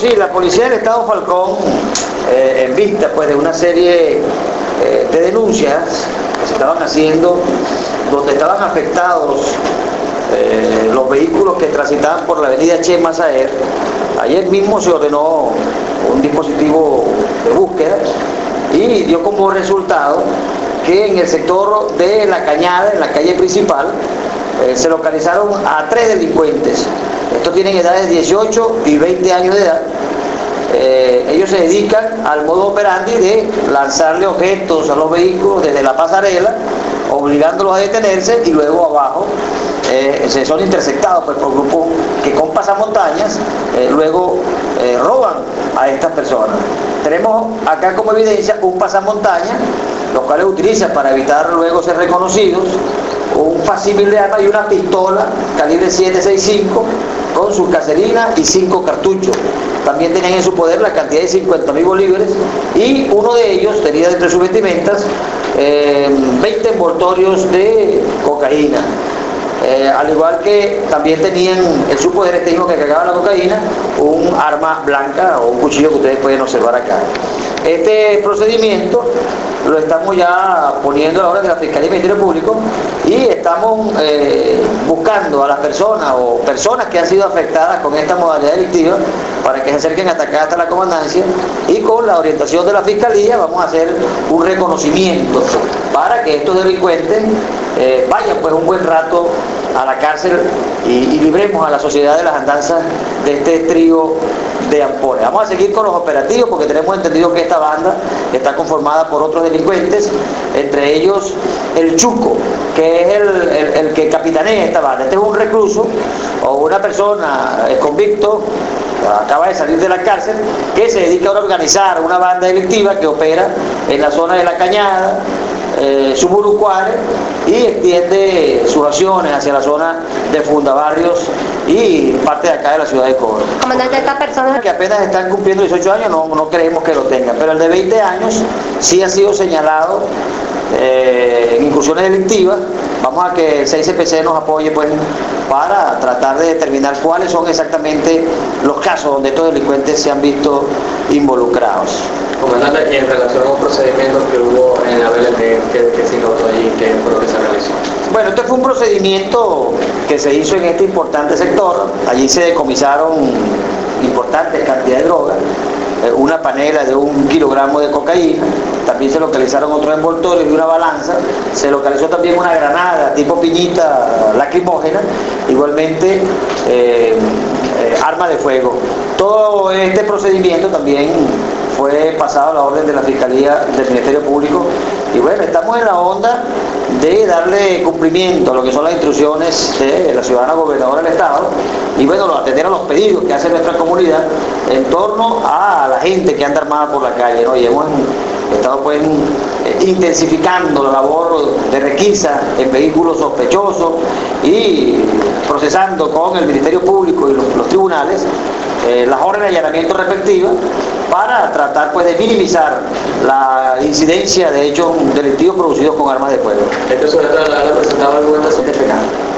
sí, la Policía del Estado Falcón, en vista pues de una serie de denuncias que se estaban haciendo, donde estaban afectados los vehículos que transitaban por la avenida Che Masaer, ayer mismo se ordenó un dispositivo de búsqueda y dio como resultado que en el sector de La Cañada, en la calle principal, se localizaron a 3 delincuentes. Estos tienen edades de 18 y 20 años de edad. Ellos se dedican al modo operandi de lanzarle objetos a los vehículos desde la pasarela, obligándolos a detenerse, y luego abajo se son interceptados pues, por grupos que con pasamontañas luego roban a estas personas. Tenemos acá como evidencia un pasamontañas, los cuales utilizan para evitar luego ser reconocidos, un facímil de arma y una pistola calibre 7.65 con su caserina y 5 cartuchos. También tenían en su poder la cantidad de 50.000 bolívares, y uno de ellos tenía entre sus vestimentas 20 envoltorios de cocaína. Al igual que también tenían en su poder, este mismo que cargaba la cocaína, un arma blanca o un cuchillo que ustedes pueden observar acá. Este procedimiento lo estamos ya poniendo a la orden de la Fiscalía y Ministerio Público, y estamos buscando a las personas o personas que han sido afectadas con esta modalidad delictiva para que se acerquen hasta acá, hasta la comandancia, y con la orientación de la Fiscalía vamos a hacer un reconocimiento para que estos delincuentes vayan pues un buen rato a la cárcel y libremos a la sociedad de las andanzas de este trío de ampones. Vamos a seguir con los operativos porque tenemos entendido que esta banda está conformada por otros delincuentes, entre ellos el Chuco, que es el que capitanea esta banda. Este es un recluso o una persona convicto, acaba de salir de la cárcel, que se dedica ahora a organizar una banda delictiva que opera en la zona de La Cañada, Suburucuare, y extiende sus acciones hacia la zona de Fundabarrios y parte de acá de la ciudad de Cobro. Comandante, esta persona que apenas están cumpliendo 18 años no creemos que lo tengan, pero el de 20 años sí ha sido señalado en incursiones delictivas. Vamos a que el 6CPC nos apoye pues para tratar de determinar cuáles son exactamente los casos donde estos delincuentes se han visto involucrados. Comandante, en relación a un procedimiento que hubo en la BLT, que se incautó allí, ¿qué fue lo que se realizó? Bueno, este fue un procedimiento que se hizo en este importante sector. Allí se decomisaron importantes cantidades de drogas, una panela de 1 kilogramo de cocaína, también se localizaron otros envoltorios y una balanza, se localizó también una granada tipo piñita lacrimógena, igualmente arma de fuego. Todo este procedimiento también fue pasado a la orden de la Fiscalía del Ministerio Público, y bueno, estamos en la onda de darle cumplimiento a lo que son las instrucciones de la ciudadana gobernadora del Estado, y bueno, atender a los pedidos que hace nuestra comunidad en torno a la gente que anda armada por la calle, ¿no? Y hemos estado pues intensificando la labor de requisa en vehículos sospechosos y procesando con el Ministerio Público y los tribunales las órdenes de allanamiento respectivas para tratar pues de minimizar la incidencia de hechos delictivos producidos con armas de fuego. ¿Esto se ha presentado alguna estación de penal?